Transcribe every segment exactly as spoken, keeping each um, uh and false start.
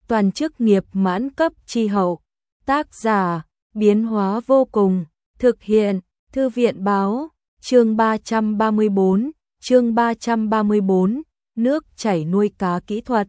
toàn chức nghiệp mãn cấp chi hậu. Tác giả, biến hóa vô cùng, thực hiện, thư viện báo, chương ba trăm ba mươi bốn, chương ba trăm ba mươi bốn, nước chảy nuôi cá kỹ thuật.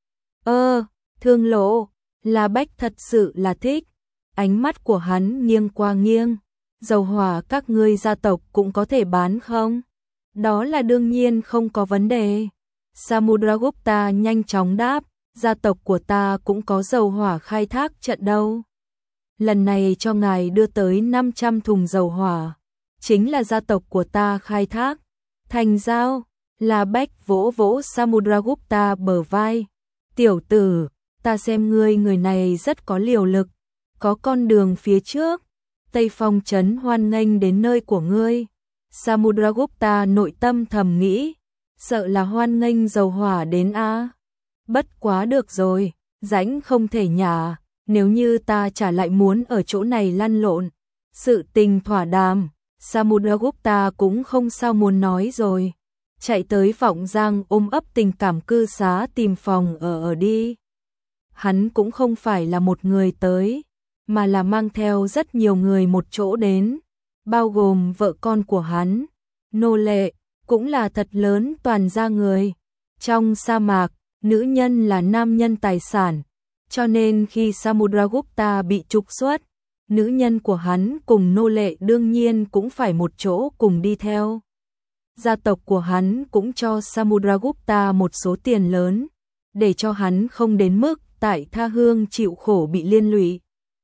Ơ, Thương Lộ, La Bách thật sự là thích. Ánh mắt của hắn nghiêng qua nghiêng. Dầu hỏa các ngươi gia tộc cũng có thể bán không? Đó là đương nhiên không có vấn đề. Samudragupta nhanh chóng đáp, gia tộc của ta cũng có dầu hỏa khai thác trận đâu. Lần này cho ngài đưa tới năm trăm thùng dầu hỏa, chính là gia tộc của ta khai thác. Thành giao, La Bách vỗ vỗ Samudragupta bờ vai. Tiểu tử, ta xem ngươi người này rất có liều lực, có con đường phía trước. Tây Phong trấn hoan nghênh đến nơi của ngươi. Samudragupta nội tâm thầm nghĩ, sợ là hoan nghênh dầu hỏa đến a. Bất quá được rồi, rãnh không thể nhả, nếu như ta trả lại muốn ở chỗ này lăn lộn. Sự tình thỏa đàm, Samudragupta cũng không sao muốn nói rồi. Chạy tới Vọng Giang ôm ấp tình cảm cư xá tìm phòng ở ở đi. Hắn cũng không phải là một người tới, mà là mang theo rất nhiều người một chỗ đến, bao gồm vợ con của hắn, nô lệ, cũng là thật lớn toàn gia người. Trong sa mạc, nữ nhân là nam nhân tài sản, cho nên khi Samudragupta bị trục xuất, nữ nhân của hắn cùng nô lệ đương nhiên cũng phải một chỗ cùng đi theo. Gia tộc của hắn cũng cho Samudragupta một số tiền lớn, để cho hắn không đến mức tại tha hương chịu khổ bị liên lụy.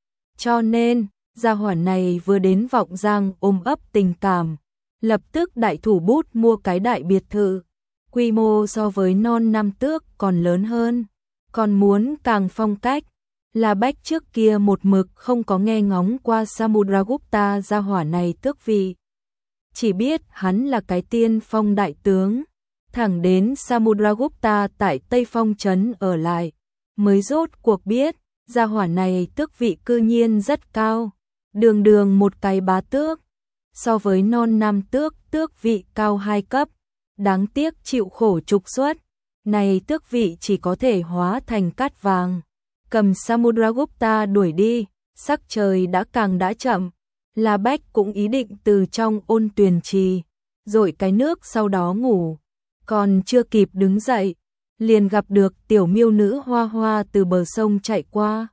Cho nên, gia hỏa này vừa đến Vọng Giang ôm ấp tình cảm, lập tức đại thủ bút mua cái đại biệt thự, quy mô so với non năm tước còn lớn hơn, còn muốn càng phong cách. La Bách trước kia một mực không có nghe ngóng qua Samudragupta gia hỏa này tước vị, chỉ biết hắn là cái tiên phong đại tướng, thẳng đến Samudragupta tại Tây Phong trấn ở lại, mới rốt cuộc biết, gia hỏa này tước vị cư nhiên rất cao, đường đường một cái bá tước, so với non năm tước tước vị cao hai cấp, đáng tiếc chịu khổ trục xuất, này tước vị chỉ có thể hóa thành cát vàng, cầm Samudragupta đuổi đi, sắc trời đã càng đã chậm. La Bách cũng ý định từ trong ôn tuyền trì dội cái nước sau đó ngủ, còn chưa kịp đứng dậy, liền gặp được tiểu miêu nữ Hoa Hoa từ bờ sông chạy qua,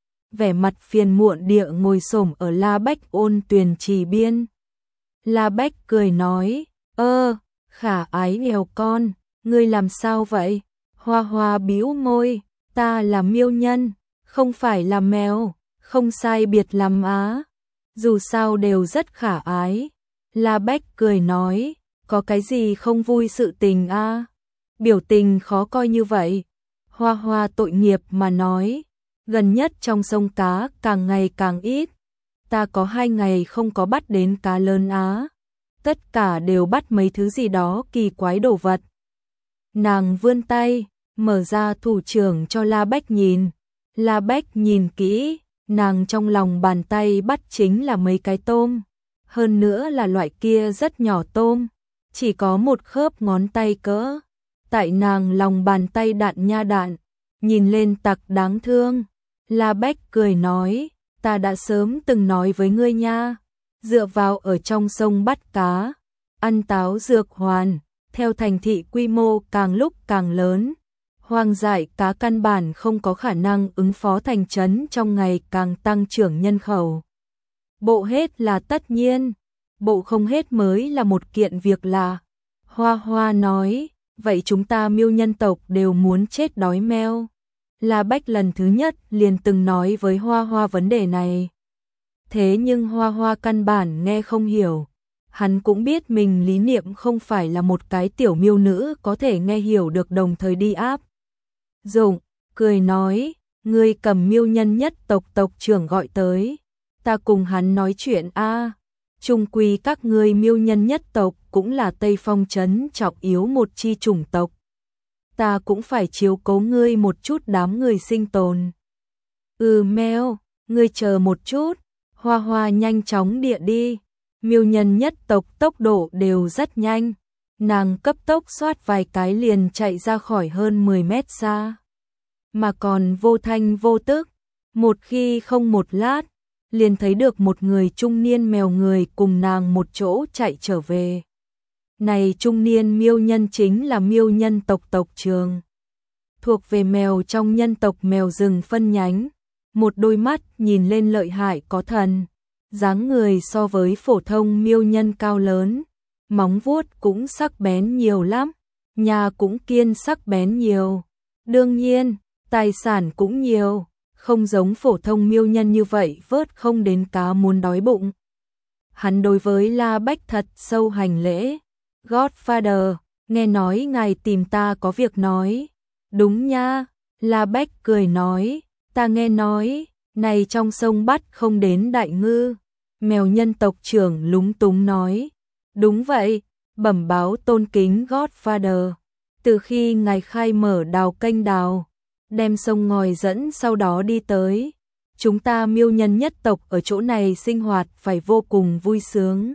vẻ mặt phiền muộn địa ngồi xổm ở La Bách ôn tuyền trì biên. La Bách cười nói, ơ, khả ái nghèo con, ngươi làm sao vậy? Hoa Hoa bĩu môi, ta là miêu nhân, không phải là mèo, không sai biệt lắm á. Dù sao đều rất khả ái. La Bách cười nói, có cái gì không vui sự tình a? À? Biểu tình khó coi như vậy. Hoa Hoa tội nghiệp mà nói, gần nhất trong sông cá càng ngày càng ít. Ta có hai ngày không có bắt đến cá lớn á. Tất cả đều bắt mấy thứ gì đó kỳ quái đồ vật. Nàng vươn tay, mở ra thủ trưởng cho La Bách nhìn. La Bách nhìn kỹ. Nàng trong lòng bàn tay bắt chính là mấy cái tôm, hơn nữa là loại kia rất nhỏ tôm, chỉ có một khớp ngón tay cỡ. Tại nàng lòng bàn tay đạn nha đạn, nhìn lên tặc đáng thương. La Bách cười nói, ta đã sớm từng nói với ngươi nha, dựa vào ở trong sông bắt cá, ăn táo dược hoàn, theo thành thị quy mô càng lúc càng lớn. Hoang dại cá căn bản không có khả năng ứng phó thành trấn trong ngày càng tăng trưởng nhân khẩu. Bộ hết là tất nhiên, bộ không hết mới là một kiện việc lạ. Hoa Hoa nói, vậy chúng ta miêu nhân tộc đều muốn chết đói meo. La Bách lần thứ nhất liền từng nói với Hoa Hoa vấn đề này. Thế nhưng Hoa Hoa căn bản nghe không hiểu. Hắn cũng biết mình lý niệm không phải là một cái tiểu miêu nữ có thể nghe hiểu được đồng thời đi áp. Dụng, cười nói, ngươi cầm miêu nhân nhất tộc tộc trưởng gọi tới, ta cùng hắn nói chuyện a. Chung quy các ngươi miêu nhân nhất tộc cũng là Tây Phong trấn trọng yếu một chi chủng tộc. Ta cũng phải chiếu cố ngươi một chút đám người sinh tồn. Ừ meo, ngươi chờ một chút, Hoa Hoa nhanh chóng địa đi. Miêu nhân nhất tộc tốc độ đều rất nhanh. Nàng cấp tốc xoát vài cái liền chạy ra khỏi hơn mười mét xa. mà còn vô thanh vô tức. Một khi không một lát, liền thấy được một người trung niên mèo người cùng nàng một chỗ chạy trở về. Này trung niên miêu nhân chính là miêu nhân tộc tộc trưởng, thuộc về mèo trong nhân tộc mèo rừng phân nhánh, một đôi mắt nhìn lên lợi hại có thần, dáng người so với phổ thông miêu nhân cao lớn, móng vuốt cũng sắc bén nhiều lắm, nhà cũng kiên sắc bén nhiều. Đương nhiên, tài sản cũng nhiều, không giống phổ thông miêu nhân như vậy vớt không đến cá muốn đói bụng. Hắn đối với La Bách thật sâu hành lễ. Godfather, nghe nói ngài tìm ta có việc nói. Đúng nha, La Bách cười nói, ta nghe nói, này trong sông bắt không đến đại ngư. Mèo nhân tộc trưởng lúng túng nói, đúng vậy, bẩm báo tôn kính Godfather. Từ khi ngài khai mở đào kênh đào, đem sông ngòi dẫn sau đó đi tới, chúng ta miêu nhân nhất tộc ở chỗ này sinh hoạt phải vô cùng vui sướng.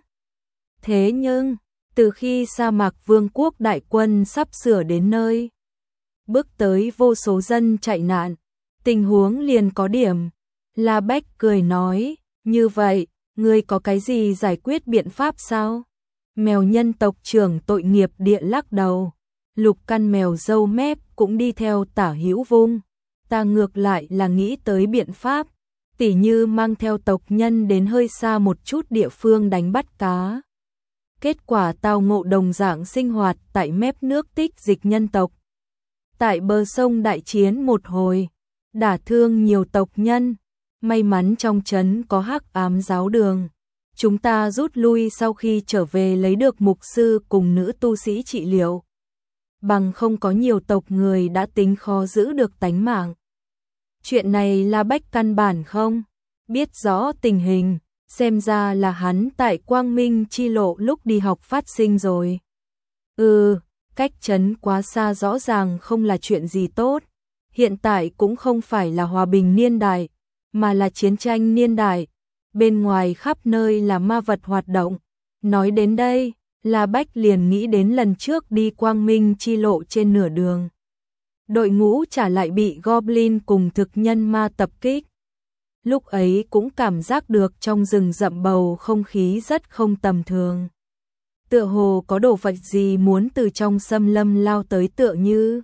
Thế nhưng, từ khi sa mạc vương quốc đại quân sắp sửa đến nơi, bước tới vô số dân chạy nạn, tình huống liền có điểm. La Bách cười nói, như vậy, ngươi có cái gì giải quyết biện pháp sao? Mèo nhân tộc trưởng tội nghiệp địa lắc đầu, lục căn mèo râu mép cũng đi theo tả hữu vung. Ta ngược lại là nghĩ tới biện pháp, tỉ như mang theo tộc nhân đến hơi xa một chút địa phương đánh bắt cá. Kết quả tao ngộ đồng dạng sinh hoạt tại mép nước tích dịch nhân tộc. Tại bờ sông đại chiến một hồi, đả thương nhiều tộc nhân, may mắn trong trấn có hắc ám giáo đường. Chúng ta rút lui sau khi trở về lấy được mục sư cùng nữ tu sĩ trị liệu. Bằng không có nhiều tộc người đã tính khó giữ được tánh mạng. Chuyện này La Bách căn bản không biết rõ tình hình, xem ra là hắn tại Quang Minh chi lộ lúc đi học phát sinh rồi. Ừ, cách trấn quá xa rõ ràng không là chuyện gì tốt. Hiện tại cũng không phải là hòa bình niên đại, mà là chiến tranh niên đại. Bên ngoài khắp nơi là ma vật hoạt động. Nói đến đây, La Bách liền nghĩ đến lần trước đi Quang Minh chi lộ trên nửa đường. Đội ngũ trả lại bị Goblin cùng thực nhân ma tập kích. Lúc ấy cũng cảm giác được trong rừng rậm bầu không khí rất không tầm thường. Tựa hồ có đồ vật gì muốn từ trong xâm lâm lao tới tựa như.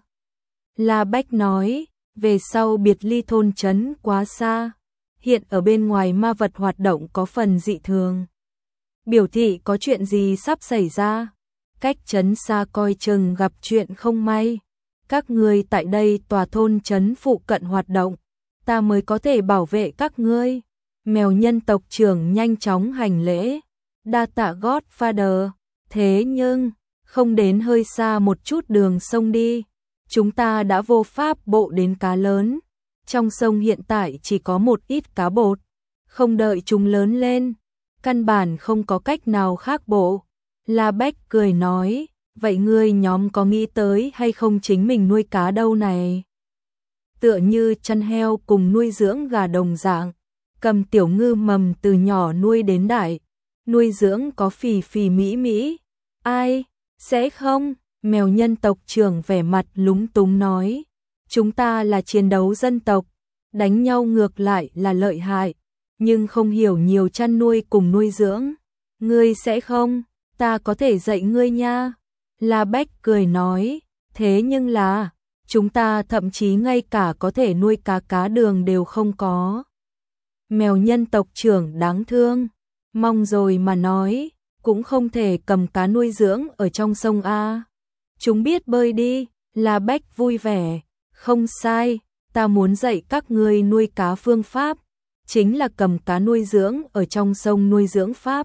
La Bách nói, về sau biệt ly thôn trấn quá xa, hiện ở bên ngoài ma vật hoạt động có phần dị thường. Biểu thị có chuyện gì sắp xảy ra, cách trấn xa coi chừng gặp chuyện không may. Các ngươi tại đây tòa thôn trấn phụ cận hoạt động, ta mới có thể bảo vệ các ngươi. Mèo nhân tộc trưởng nhanh chóng hành lễ, đa tạ Godfather, thế nhưng, không đến hơi xa một chút đường sông đi, chúng ta đã vô pháp bộ đến cá lớn. Trong sông hiện tại chỉ có một ít cá bột, không đợi chúng lớn lên, căn bản không có cách nào khác bộ. La Bách cười nói, vậy ngươi nhóm có nghĩ tới hay không chính mình nuôi cá đâu này? Tựa như chăn heo cùng nuôi dưỡng gà đồng dạng, cầm tiểu ngư mầm từ nhỏ nuôi đến đại, nuôi dưỡng có phì phì mỹ mỹ. Ai, sẽ không? Mèo nhân tộc trưởng vẻ mặt lúng túng nói, chúng ta là chiến đấu dân tộc, đánh nhau ngược lại là lợi hại, nhưng không hiểu nhiều chăn nuôi cùng nuôi dưỡng. Ngươi sẽ không? Ta có thể dạy ngươi nha. La Bách cười nói, thế nhưng là, chúng ta thậm chí ngay cả có thể nuôi cá cá đường đều không có. Mèo nhân tộc trưởng đáng thương, mong rồi mà nói, cũng không thể cầm cá nuôi dưỡng ở trong sông A. Chúng biết bơi đi. La Bách vui vẻ, không sai, ta muốn dạy các ngươi nuôi cá phương pháp, chính là cầm cá nuôi dưỡng ở trong sông nuôi dưỡng pháp.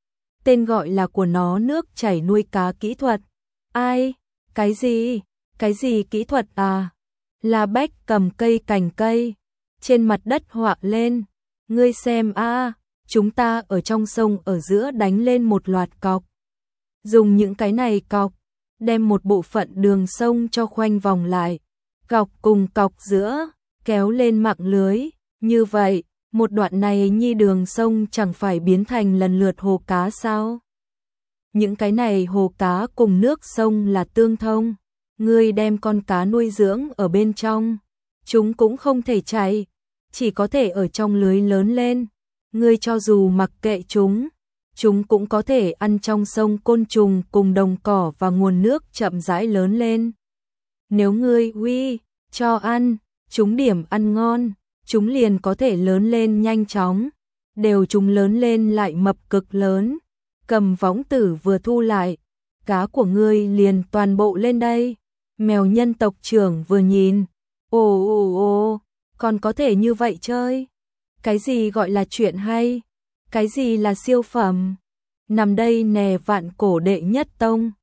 Tên gọi là của nó nước chảy nuôi cá kỹ thuật. Ai? Cái gì? Cái gì kỹ thuật à? La Bách cầm cây cành cây, trên mặt đất họa lên. Ngươi xem a, chúng ta ở trong sông ở giữa đánh lên một loạt cọc. Dùng những cái này cọc, đem một bộ phận đường sông cho khoanh vòng lại. Cọc cùng cọc giữa, kéo lên mạng lưới. Như vậy, một đoạn này nhi đường sông chẳng phải biến thành lần lượt hồ cá sao? Những cái này hồ cá cùng nước sông là tương thông. Ngươi đem con cá nuôi dưỡng ở bên trong, chúng cũng không thể chạy, chỉ có thể ở trong lưới lớn lên. Ngươi cho dù mặc kệ chúng, chúng cũng có thể ăn trong sông côn trùng cùng đồng cỏ và nguồn nước chậm rãi lớn lên. Nếu ngươi uy cho ăn, chúng điểm ăn ngon, chúng liền có thể lớn lên nhanh chóng, đều chúng lớn lên lại mập cực lớn. Cầm võng tử vừa thu lại, cá của ngươi liền toàn bộ lên đây. Mèo nhân tộc trưởng vừa nhìn, ồ ồ ồ, còn có thể như vậy chơi. Cái gì gọi là chuyện hay? Cái gì là siêu phẩm? Nằm đây nè vạn cổ đệ nhất tông.